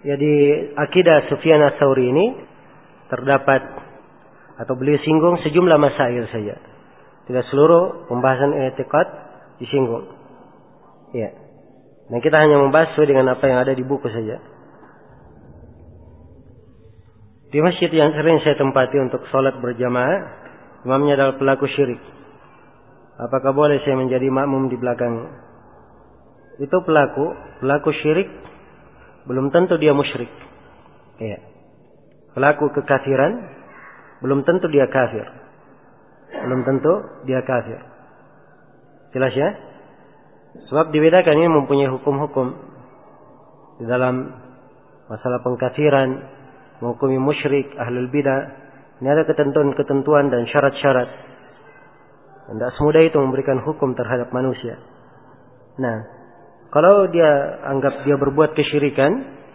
Jadi akidah Sufyan Ats-Tsauri ini terdapat atau beliau singgung sejumlah masail saja. Tidak seluruh pembahasan i'tiqad disinggung. Ya. Dan kita hanya membahas sesuai dengan apa yang ada di buku saja. Di masjid yang sering saya tempati untuk sholat berjamaah, imamnya adalah pelaku syirik. Apakah boleh saya menjadi makmum di belakang? Itu pelaku syirik, belum tentu dia musyrik. Ya. Pelaku kekafiran, belum tentu dia kafir. Belum tentu dia kafir. Jelas ya? Sebab dibedakan, ini mempunyai hukum-hukum di dalam masalah pengkafiran, menghukumi musyrik, ahlul bidah. Ini ada ketentuan-ketentuan dan syarat-syarat. Tidak semudah itu memberikan hukum terhadap manusia. Nah, kalau dia anggap dia berbuat kesyirikan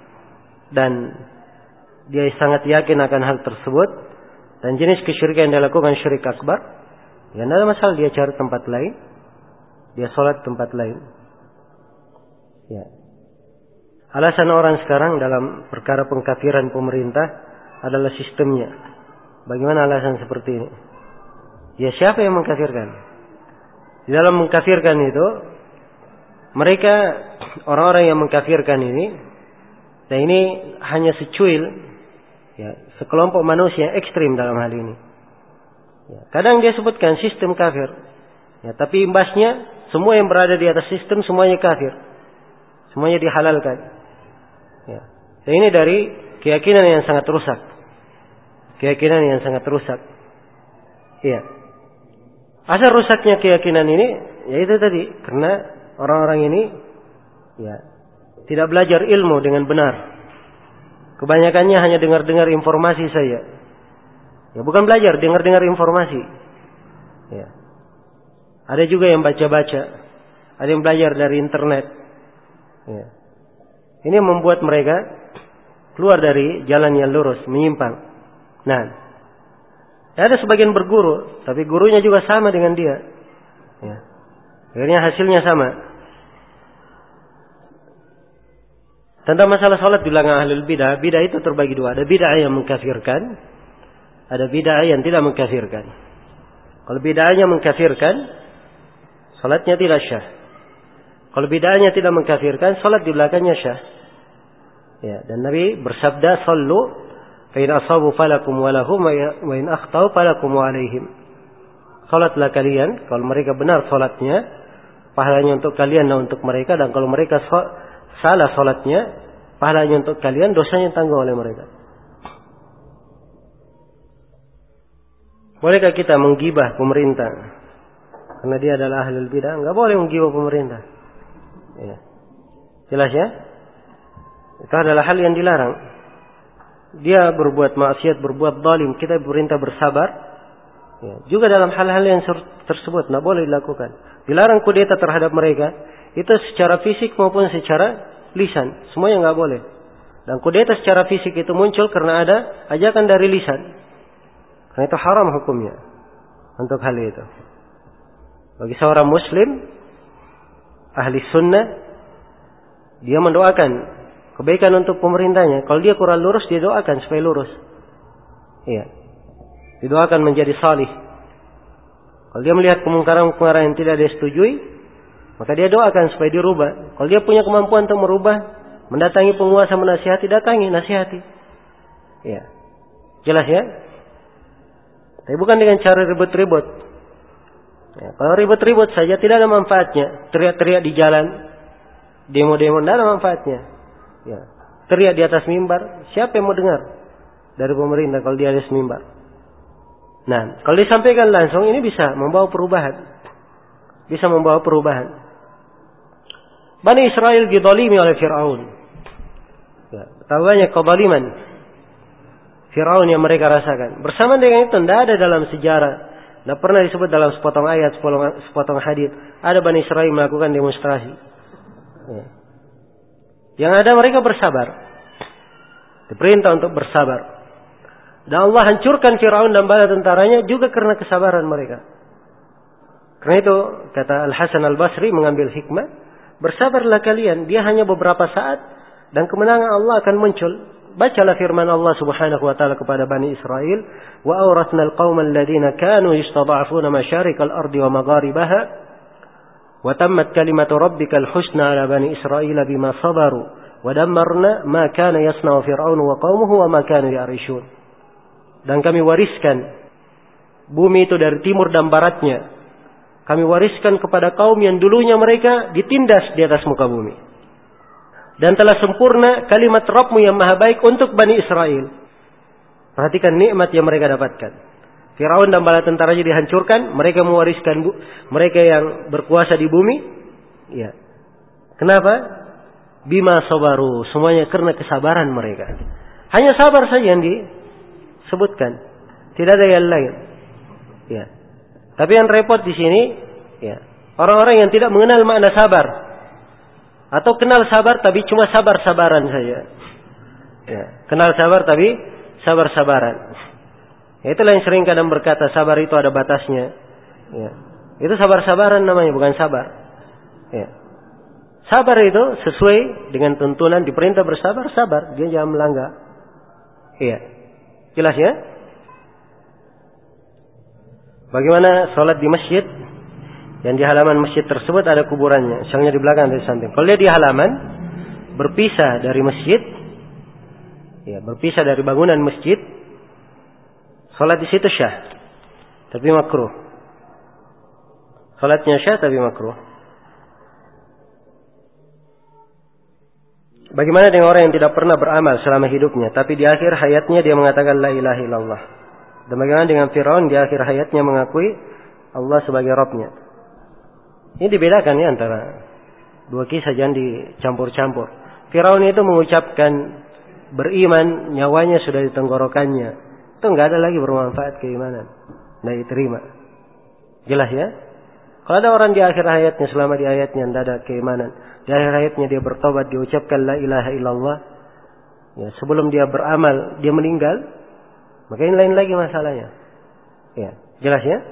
dan dia sangat yakin akan hal tersebut dan jenis kesyirikan yang dilakukan syirik akbar, ya tidak ada masalah dia cari tempat lain, dia sholat tempat lain. Ya. Alasan orang sekarang dalam perkara pengkafiran pemerintah adalah sistemnya. Bagaimana alasan seperti ini? Ya, siapa yang mengkafirkan? Di dalam mengkafirkan itu, mereka orang-orang yang mengkafirkan ini, dan ini hanya secuil, ya, sekelompok manusia ekstrim dalam hal ini. Ya, kadang dia sebutkan sistem kafir, ya, tapi imbasnya semua yang berada di atas sistem semuanya kafir, semuanya dihalalkan. Ya. Dan ini dari keyakinan yang sangat rusak, keyakinan yang sangat rusak. Iya. Asal rusaknya keyakinan ini, yaitu tadi karena orang-orang ini, ya, tidak belajar ilmu dengan benar. Kebanyakannya hanya dengar-dengar informasi saja. Ya, bukan belajar, dengar-dengar informasi. Ya. Ada juga yang baca-baca, ada yang belajar dari internet. Ya. Ini membuat mereka keluar dari jalan yang lurus, menyimpang. Nah, ada sebagian berguru, tapi gurunya juga sama dengan dia. Ya. Akhirnya hasilnya sama. Tentang masalah salat di belakang ahlul bidah, bidah itu terbagi dua. Ada bidah yang mengkafirkan, ada bidah yang tidak mengkafirkan. Kalau bidahnya mengkafirkan, salatnya tidak syah. Kalau bidahnya tidak mengkafirkan, salat di belakangnya syah. Ya, dan Nabi bersabda, "Shallu fa in asabu falakum wa lahum wa in akhtau falakum wa alaihim." Salatlah kalian, kalau mereka benar salatnya, pahalanya untuk kalian dan untuk mereka, dan kalau mereka salah salatnya, pahalanya untuk kalian, dosanya tanggung oleh mereka. Bolehkah kita menggibah pemerintah karena dia adalah ahlul bidah? Enggak boleh menggibah pemerintah. Ya. Jelas ya? Itu adalah hal yang dilarang. Dia berbuat maksiat, berbuat zalim, kita perintah bersabar. Ya. Juga dalam hal-hal yang tersebut tidak boleh dilakukan. Dilarang kudeta terhadap mereka. Itu secara fisik maupun secara lisan, semuanya nggak boleh. Dan kudeta secara fisik itu muncul karena ada ajakan dari lisan. Karena itu haram hukumnya untuk hal itu. Bagi seorang muslim ahli sunnah, dia mendoakan kebaikan untuk pemerintahnya. Kalau dia kurang lurus, dia doakan supaya lurus. Iya. Didoakan menjadi salih. Kalau dia melihat kemungkaran-kemungkaran yang tidak dia setujui, maka dia doakan supaya dirubah. Kalau dia punya kemampuan untuk merubah, mendatangi penguasa menasihati, datangi, nasihati. Ya. Jelas ya? Tapi bukan dengan cara ribut-ribut. Ya, kalau ribut-ribut saja tidak ada manfaatnya. Teriak-teriak di jalan, demo-demo, tidak ada manfaatnya. Ya. Teriak di atas mimbar, siapa yang mau dengar dari pemerintah kalau di atas mimbar? Nah, kalau disampaikan langsung, ini bisa membawa perubahan. Bisa membawa perubahan. Bani Israel dizalimi oleh Fir'aun. Ya, betapa banyak kezaliman Fir'aun yang mereka rasakan. Bersama dengan itu, tidak ada dalam sejarah, tidak pernah disebut dalam sepotong ayat, sepotong hadis, ada Bani Israel melakukan demonstrasi. Ya. Yang ada mereka bersabar. Diperintah untuk bersabar. Dan Allah hancurkan Fir'aun dan bala tentaranya juga karena kesabaran mereka. Karena itu, kata Al-Hasan Al-Basri mengambil hikmah, bersabarlah kalian, dia hanya beberapa saat, Dan kemenangan Allah akan muncul. Bacalah firman Allah Subhanahu wa taala kepada Bani Israel, "Wa awrathnal qaumal ladzina kanu yastad'afuna masyarikal ardi wa magharibaha wa tammat kalimatu rabbikal husna 'ala bani Israil bima sabaru wa dammarna ma kana yasna'u fir'aun wa qaumuhu wa ma kanu ya'rishun." Dan kami wariskan bumi itu dari timur dan baratnya. Kami wariskan kepada kaum yang dulunya mereka ditindas di atas muka bumi. Dan telah sempurna kalimat Rabbmu yang maha baik untuk Bani Israel. Perhatikan nikmat yang mereka dapatkan. Firaun dan bala tentaranya dihancurkan. Mereka mewariskan mereka yang berkuasa di bumi. Ya. Kenapa? Bima sabaru. Semuanya karena kesabaran mereka. Hanya sabar saja yang disebutkan. Tidak ada yang lain. Ya. Tapi yang repot di sini, ya, orang-orang yang tidak mengenal makna sabar. Atau kenal sabar tapi cuma sabar-sabaran saja. Ya, kenal sabar tapi sabar-sabaran. Ya, itulah yang sering kadang berkata sabar itu ada batasnya. Ya, itu sabar-sabaran namanya, bukan sabar. Ya. Sabar itu sesuai dengan tuntunan, diperintah bersabar, sabar. Dia jangan melanggar. Iya. Jelas ya? Bagaimana sholat di masjid? Yang di halaman masjid tersebut ada kuburannya. Misalnya di belakang dari samping. Kalau dia di halaman, berpisah dari masjid, ya, berpisah dari bangunan masjid, sholat di situ syah, tapi makruh. Sholatnya syah tapi makruh. Bagaimana dengan orang yang tidak pernah beramal selama hidupnya, tapi di akhir hayatnya dia mengatakan la ilaha illallah. Dan bagaimana dengan Firaun di akhir hayatnya mengakui Allah sebagai Rabbnya? Ini dibedakan ya antara dua kisah, jangan dicampur-campur. Firaun itu mengucapkan beriman, nyawanya sudah di tenggorokannya. Itu enggak ada lagi bermanfaat keimanan. Tidak diterima. Jelas ya? Kalau ada orang di akhir hayatnya, selama di hayatnya tidak ada keimanan, di akhir hayatnya dia bertobat, dia ucapkan la ilaha illallah, ya, sebelum dia beramal, dia meninggal, maka ini lain lagi masalahnya. Ya, jelas ya?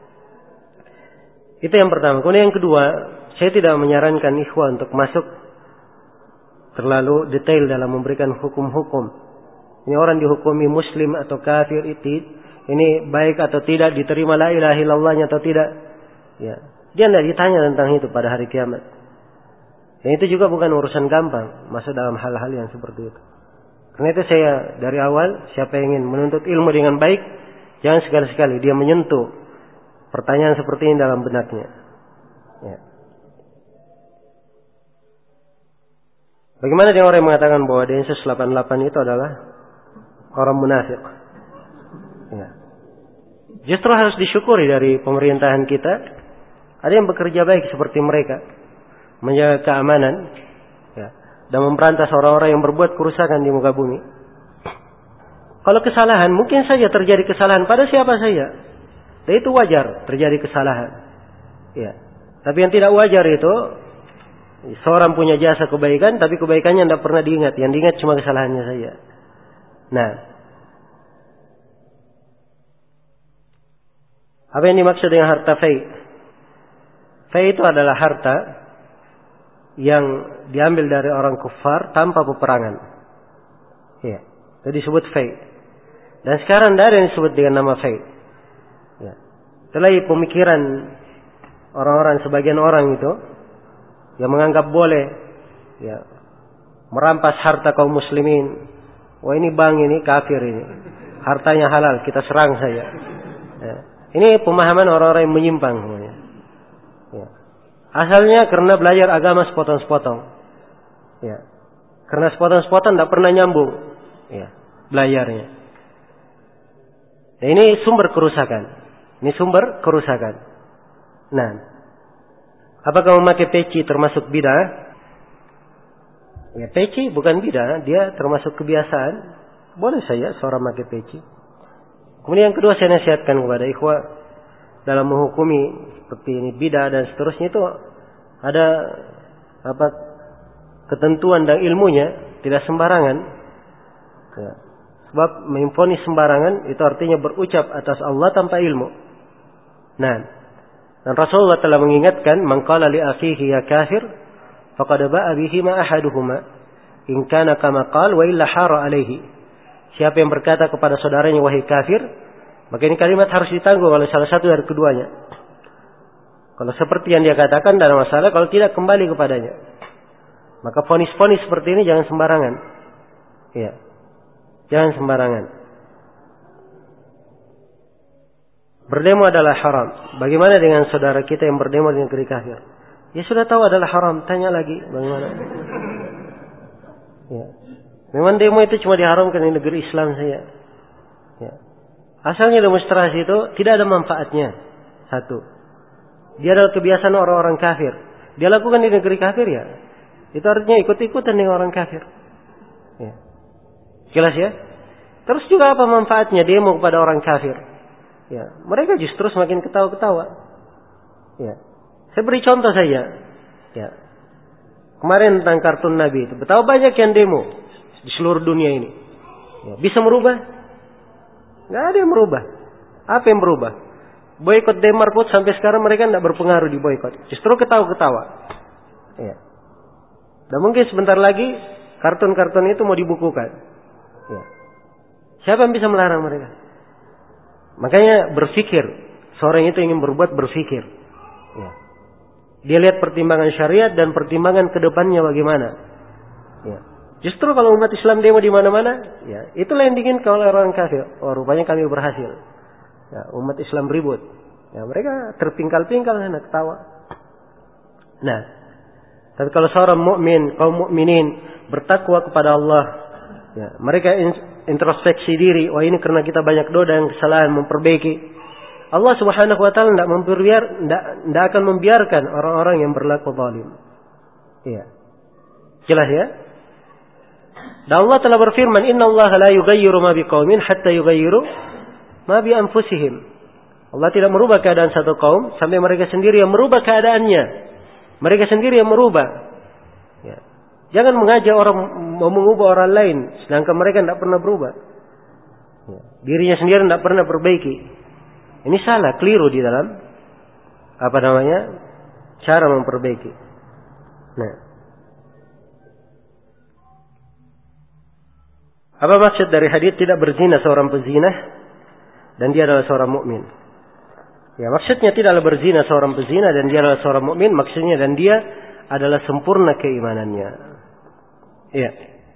Itu yang pertama. Kemudian yang kedua, saya tidak menyarankan ikhwan untuk masuk terlalu detail dalam memberikan hukum-hukum. Ini orang dihukumi muslim atau kafir, ini baik atau tidak, diterima la ilaha illallahnya atau tidak. Ya, dia tidak ditanya tentang itu pada hari kiamat. Dan itu juga bukan urusan gampang masuk dalam hal-hal yang seperti itu. Karena itu saya dari awal, siapa yang ingin menuntut ilmu dengan baik, jangan sekali-sekali dia menyentuh pertanyaan seperti ini dalam benaknya. Ya. Bagaimana dengan orang yang mengatakan bahwa Densus 88 itu adalah orang munafik? Ya. Justru harus disyukuri dari pemerintahan kita. Ada yang bekerja baik seperti mereka, menjaga keamanan, ya, dan memberantas orang-orang yang berbuat kerusakan di muka bumi. Kalau kesalahan, mungkin saja terjadi kesalahan pada siapa saja. Dan itu wajar terjadi kesalahan. Ya. Tapi yang tidak wajar itu seorang punya jasa kebaikan tapi kebaikannya tidak pernah diingat. Yang diingat cuma kesalahannya saja. Nah, apa yang dimaksud dengan harta fai? Fai itu adalah harta yang diambil dari orang kufar tanpa peperangan. Ya. Itu disebut fai. Dan sekarang tidak ada yang disebut dengan nama fai. Ya. Itulah pemikiran orang-orang, sebagian orang itu yang menganggap boleh, ya, merampas harta kaum muslimin. Wah, ini bank ini kafir ini, hartanya halal, kita serang saja. Ya. Ini pemahaman orang-orang yang menyimpang semuanya. Ya. Asalnya karena belajar agama sepotong-sepotong. Ya. Karena sepotong-sepotong tidak pernah nyambung, ya, belajarnya. Nah, ini sumber kerusakan. Ini sumber kerusakan. Nah, apakah memakai peci termasuk bid'ah? Ya, peci bukan bid'ah, dia termasuk kebiasaan. Boleh saja seorang memakai peci. Kemudian yang kedua, saya nasihatkan kepada ikhwah dalam menghukumi seperti ini bid'ah dan seterusnya itu ada ketentuan dan ilmunya, tidak sembarangan. Ya. Sebab memvonis sembarangan itu artinya berucap atas Allah tanpa ilmu. Nah, dan Rasulullah telah mengingatkan, "Man qala li akhihi ya kafir, faqad ba'a bihi ma ahaduhuma." In kana kama qala wa illa hara alaihi. Siapa yang berkata kepada saudaranya wahai kafir, maka ini kalimat harus ditanggung oleh salah satu dari keduanya. Kalau seperti yang dia katakan tidak ada masalah, kalau tidak kembali kepadanya. Maka vonis-vonis seperti ini jangan sembarangan. Ya. Jangan sembarangan. Berdemo adalah haram. Bagaimana dengan saudara kita yang berdemo di negeri kafir? Ya sudah tahu adalah haram, tanya lagi bagaimana? Ya. Memang demo itu cuma diharamkan di negeri Islam saja. Ya. Asalnya demonstrasi itu tidak ada manfaatnya. Satu. Dia adalah kebiasaan orang-orang kafir. Dia lakukan di negeri kafir ya. Itu artinya ikut-ikutan dengan orang kafir. Ya. Jelas ya? Terus juga apa manfaatnya demo kepada orang kafir? Ya. Mereka justru semakin ketawa-ketawa. Ya. Saya beri contoh saja. Ya. Kemarin tentang kartun Nabi itu. Betapa banyak yang demo di seluruh dunia ini. Ya. Bisa merubah? Nggak ada yang merubah. Apa yang berubah? Boykot Denmark pun sampai sekarang mereka tidak berpengaruh di boykot. Justru ketawa-ketawa. Ya. Dan mungkin sebentar lagi kartun-kartun itu mau dibukukan. Ya. Siapa yang bisa melarang mereka? Makanya berpikir. Seorang itu ingin berbuat berpikir. Ya. Dia lihat pertimbangan syariat dan pertimbangan kedepannya bagaimana. Ya. Justru kalau umat Islam demo di mana-mana, ya, itulah yang diinginkan oleh orang kafir. Oh, rupanya kami berhasil. Ya, umat Islam ribut. Ya, mereka terpingkal-pingkal sana ketawa. Nah, tapi kalau seorang mukmin, kaum mukminin bertakwa kepada Allah, ya, mereka introspeksi diri. Wah, ini karena kita banyak dosa dan kesalahan, memperbaiki. Allah Subhanahu wa taala tidak akan membiarkan orang-orang yang berlaku zalim. Iya. Jelas ya? Dan Allah telah berfirman, "Innallaha la yughayyiru ma biqaumin hatta yughayyiru ma bi anfusihim." Allah tidak merubah keadaan satu kaum sampai mereka sendiri yang merubah keadaannya. Mereka sendiri yang merubah. Ya. Jangan mengajak orang mau mengubah orang lain sedangkan mereka tidak pernah berubah. Ya. Dirinya sendiri tidak pernah perbaiki. Ini salah, keliru di dalam cara memperbaiki. Nah, apa maksud dari hadis tidak berzina seorang pezina dan dia adalah seorang mukmin? Ya, maksudnya tidaklah berzina seorang pezina dan dia adalah seorang mukmin, maksudnya dan dia adalah sempurna keimanannya. Iya.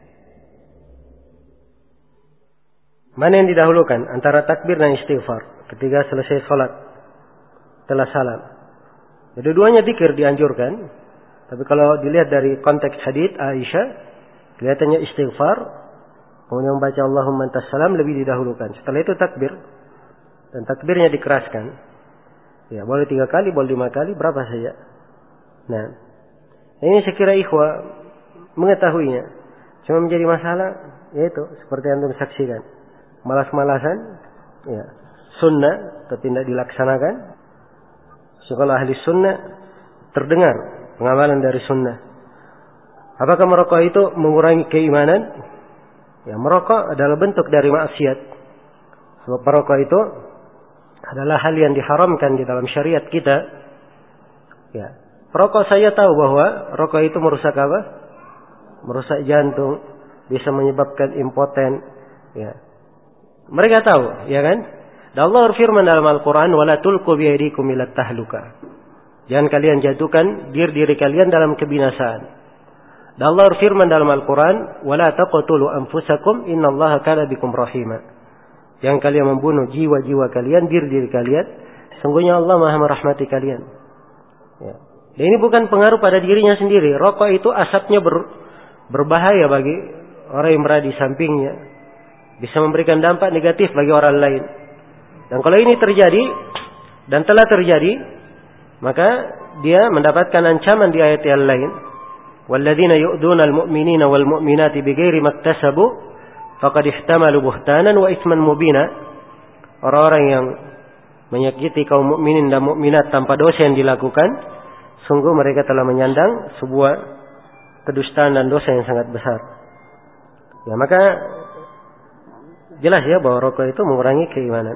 Mana yang didahulukan antara takbir dan istighfar ketika selesai salat setelah salam? Dua-duanya zikir dianjurkan, tapi kalau dilihat dari konteks hadis Aisyah, kelihatannya istighfar, kemudian membaca Allahumma antas salam lebih didahulukan. Setelah itu takbir, dan takbirnya dikeraskan. Ya, boleh 3 kali, boleh 5 kali, berapa saja. Nah, ini saya kira ikhwah mengetahuinya. Cuma menjadi masalah, yaitu seperti yang anda saksikan, malas-malasan, ya, sunnah tapi tidak dilaksanakan. Sekolah ahli sunnah terdengar pengamalan dari sunnah. Apakah merokok itu mengurangi keimanan? Ya, merokok adalah bentuk dari maksiat. Sebab merokok itu adalah hal yang diharamkan di dalam syariat kita. Ya, perokok saya tahu bahwa rokok itu merusak apa? Merusak jantung, bisa menyebabkan impoten. Ya, mereka tahu, ya kan? Dan Allah berfirman dalam Al-Quran, "Wala tulqu biyadikum ila tahluka." Jangan kalian jatuhkan diri kalian dalam kebinasaan. Dan Allah berfirman dalam Al-Quran, "Wala taqtulu anfusakum innallaha kana bikum rahima." Jangan kalian membunuh jiwa-jiwa kalian, diri kalian. Sungguhnya Allah Maha merahmati kalian. Ya. Dan ini bukan pengaruh pada dirinya sendiri. Rokok itu asapnya berbahaya bagi orang yang berada di sampingnya. Bisa memberikan dampak negatif bagi orang lain. Dan kalau ini terjadi, dan telah terjadi, maka dia mendapatkan ancaman di ayat yang lain. وَالَّذِينَ يُؤْذُونَ الْمُؤْمِنِينَ وَالْمُؤْمِنَاتِ بِغَيْرِ مَا اكْتَسَبُوا faqad ihtamalu buhtanan wa itsman mubina. Orang-orang yang menyakiti kaum mukminin dan mukminat tanpa dosa yang dilakukan, sungguh mereka telah menyandang sebuah kedustaan dan dosa yang sangat besar. Ya, maka jelas ya bahwa rokok itu mengurangi keimanan.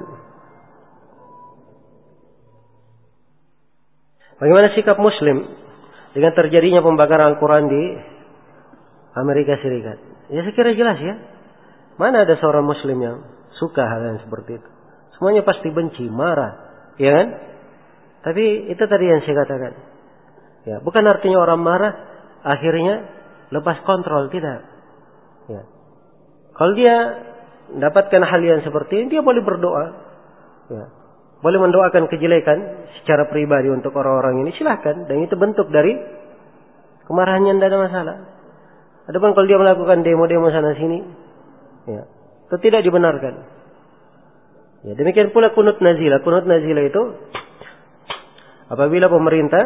Bagaimana sikap muslim dengan terjadinya pembakaran Al-Quran di Amerika Serikat. Ya saya kira jelas ya. Mana ada seorang muslim yang suka hal yang seperti itu. Semuanya pasti benci, marah. Ya kan? Tapi itu tadi yang saya katakan. Ya, bukan artinya orang marah akhirnya lepas kontrol, tidak. Ya. Kalau dia mendapatkan hal yang seperti ini, dia boleh berdoa. Ya. Boleh mendoakan kejelekan secara pribadi untuk orang-orang ini, silahkan. Dan itu bentuk dari kemarahannya, tidak ada masalah. Adapun kalau dia melakukan demo-demo sana sini, ya, itu tidak dibenarkan. Ya, demikian pula kunut nazilah. Kunut nazilah itu apabila pemerintah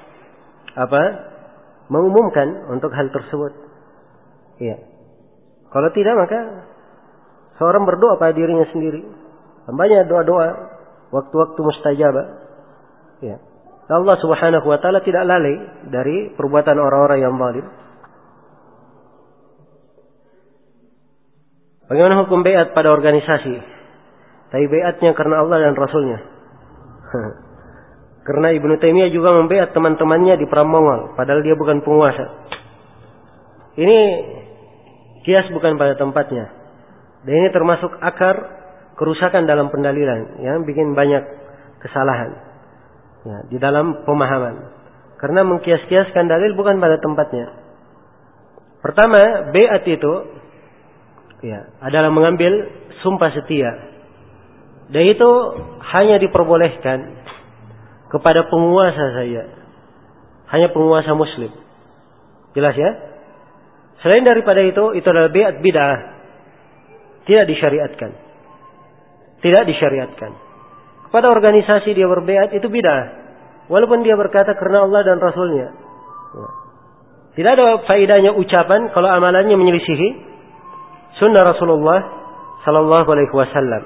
mengumumkan untuk hal tersebut. Ya. Kalau tidak maka seorang berdoa pada dirinya sendiri. Banyak doa-doa waktu-waktu mustajabah. Ya. Allah Subhanahu wa taala tidak lalai dari perbuatan orang-orang yang zalim. Bagaimana hukum baiat pada organisasi? Tapi baiatnya karena Allah dan Rasulnya. Karena Ibnu Taimiyah juga membaiat teman-temannya di perang Mongol, padahal dia bukan penguasa. Ini kias bukan pada tempatnya. Dan ini termasuk akar kerusakan dalam pendalilan, yang bikin banyak kesalahan ya, di dalam pemahaman. Karena mengkias-kiaskan dalil bukan pada tempatnya. Pertama, baiat itu ya, adalah mengambil sumpah setia. Dan itu hanya diperbolehkan kepada penguasa saja. Hanya penguasa muslim. Jelas ya? Selain daripada itu adalah baiat bid'ah. Tidak disyariatkan. Tidak disyariatkan. Kepada organisasi dia berbaiat itu bid'ah. Walaupun dia berkata karena Allah dan Rasulnya. Ya. Tidak ada faedahnya ucapan kalau amalannya menyelisihi sunnah Rasulullah sallallahu alaihi wasallam.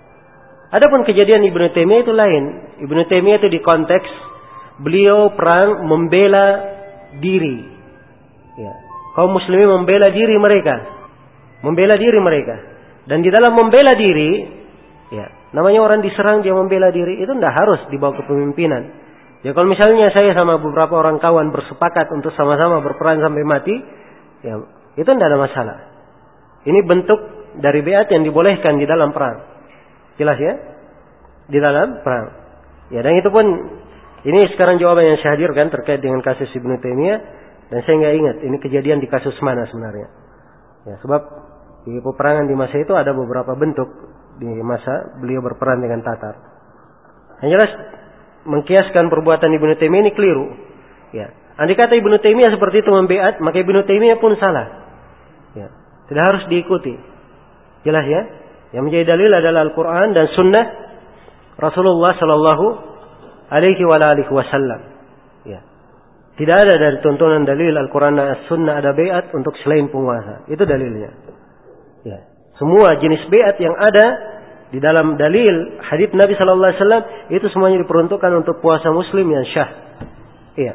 Adapun kejadian Ibnu Taimiyah itu lain. Ibnu Taimiyah itu di konteks beliau perang membela diri. Ya. Kaum muslimin membela diri mereka. Membela diri mereka. Dan di dalam membela diri, ya, namanya orang diserang dia membela diri, itu tidak harus dibawa ke pemimpinan. Ya kalau misalnya saya sama beberapa orang kawan bersepakat untuk sama-sama berperang sampai mati, ya, itu tidak ada masalah. Ini bentuk dari baiat yang dibolehkan di dalam perang. Jelas ya? Di dalam perang. Ya, dan itu pun ini sekarang jawaban yang saya hadirkan terkait dengan kasus Ibnu Taimiyah, dan saya nggak ingat ini kejadian di kasus mana sebenarnya. Ya, sebab di peperangan di masa itu ada beberapa bentuk di masa beliau berperang dengan Tatar. Yang jelas mengkiaskan perbuatan Ibnu Taimiyah ini keliru. Ya, andai kata Ibnu Taimiyah seperti itu membaiat, maka Ibnu Taimiyah pun salah. Ya, tidak harus diikuti. Jelas ya? Yang menjadi dalil adalah Al-Quran dan Sunnah Rasulullah Sallallahu Alaihi Wasallam. Ya. Tidak ada dari tuntunan dalil Al-Quran dan Sunnah ada baiat untuk selain penguasa. Itu dalilnya. Ya. Semua jenis baiat yang ada di dalam dalil hadits Nabi Sallallahu Alaihi Wasallam itu semuanya diperuntukkan untuk puasa Muslim yang syah. Iya.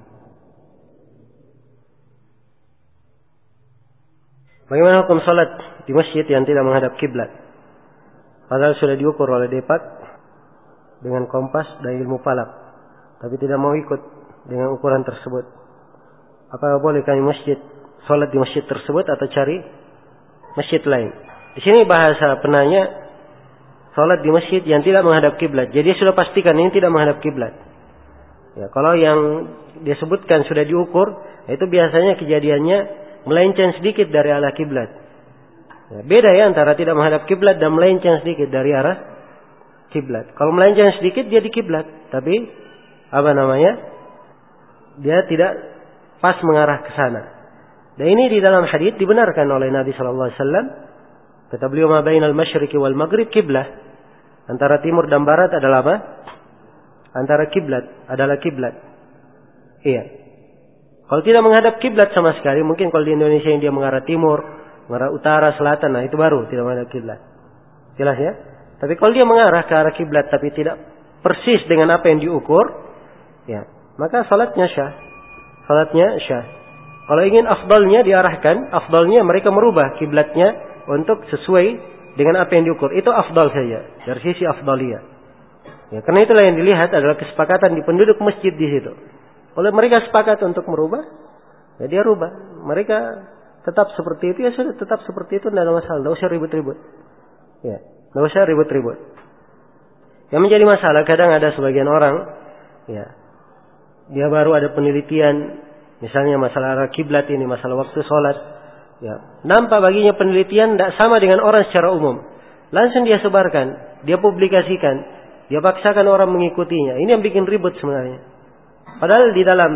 Bagaimana hukum salat di masjid yang tidak menghadap kiblat? Padahal sudah diukur oleh Depak dengan kompas dan ilmu falak, tapi tidak mau ikut dengan ukuran tersebut. Apakah boleh kami salat di masjid tersebut atau cari masjid lain? Di sini bahasa penanya salat di masjid yang tidak menghadap kiblat. Jadi sudah pastikan ini tidak menghadap kiblat. Ya, kalau yang disebutkan sudah diukur, itu biasanya kejadiannya melenceng sedikit dari arah kiblat. Ya, beda ya antara tidak menghadap kiblat dan melenceng sedikit dari arah kiblat. Kalau melenceng sedikit dia di kiblat, tapi dia tidak pas mengarah ke sana. Dan ini di dalam hadits dibenarkan oleh Nabi sallallahu alaihi wasallam. Kata beliau, "Ma bainal masyriqi wal maghrib kiblah." Antara timur dan barat adalah apa? Antara kiblat adalah kiblat. Iya. Kalau tidak menghadap kiblat sama sekali, mungkin kalau di Indonesia yang dia mengarah timur, mengarah utara, selatan, nah itu baru tidak menghadap kiblat. Jelas ya? Tapi kalau dia mengarah ke arah kiblat tapi tidak persis dengan apa yang diukur, ya, maka salatnya syah. Salatnya syah. Kalau ingin afdalnya diarahkan, afdalnya mereka merubah kiblatnya untuk sesuai dengan apa yang diukur. Itu afdal saja dari sisi afdaliyah. Ya, karena itulah yang dilihat adalah kesepakatan di penduduk masjid di situ. Kalau mereka sepakat untuk merubah, ya dia rubah. Mereka tetap seperti itu, ya sudah tetap seperti itu, tidak ada masalah. Tidak usah ribut-ribut. Ya, tidak usah ribut-ribut. Yang menjadi masalah kadang ada sebagian orang, ya, dia baru ada penelitian, misalnya masalah arah kiblat ini, masalah waktu sholat, ya, nampak baginya penelitian tidak sama dengan orang secara umum. Langsung dia sebarkan, dia publikasikan, dia paksakan orang mengikutinya. Ini yang bikin ribut sebenarnya. Padahal di dalam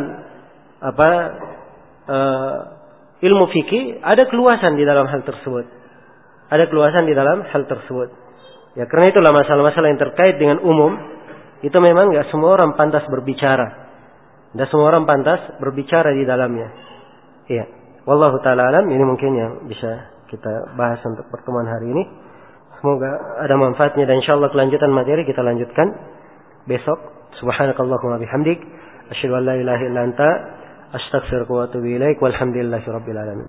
ilmu fikih ada keluasan di dalam hal tersebut. Ada keluasan di dalam hal tersebut. Ya, karena itulah masalah-masalah yang terkait dengan umum itu memang enggak semua orang pantas berbicara. Tidak semua orang pantas berbicara di dalamnya. Iya. Wallahu taala alam, ini mungkin yang bisa kita bahas untuk pertemuan hari ini. Semoga ada manfaatnya dan insyaallah kelanjutan materi kita lanjutkan besok. Subhanakallahumma bihamdik, asyhadu an la ilaha illa anta, astaghfiruka wa atubu ilaik. Walhamdulillahirabbil alamin.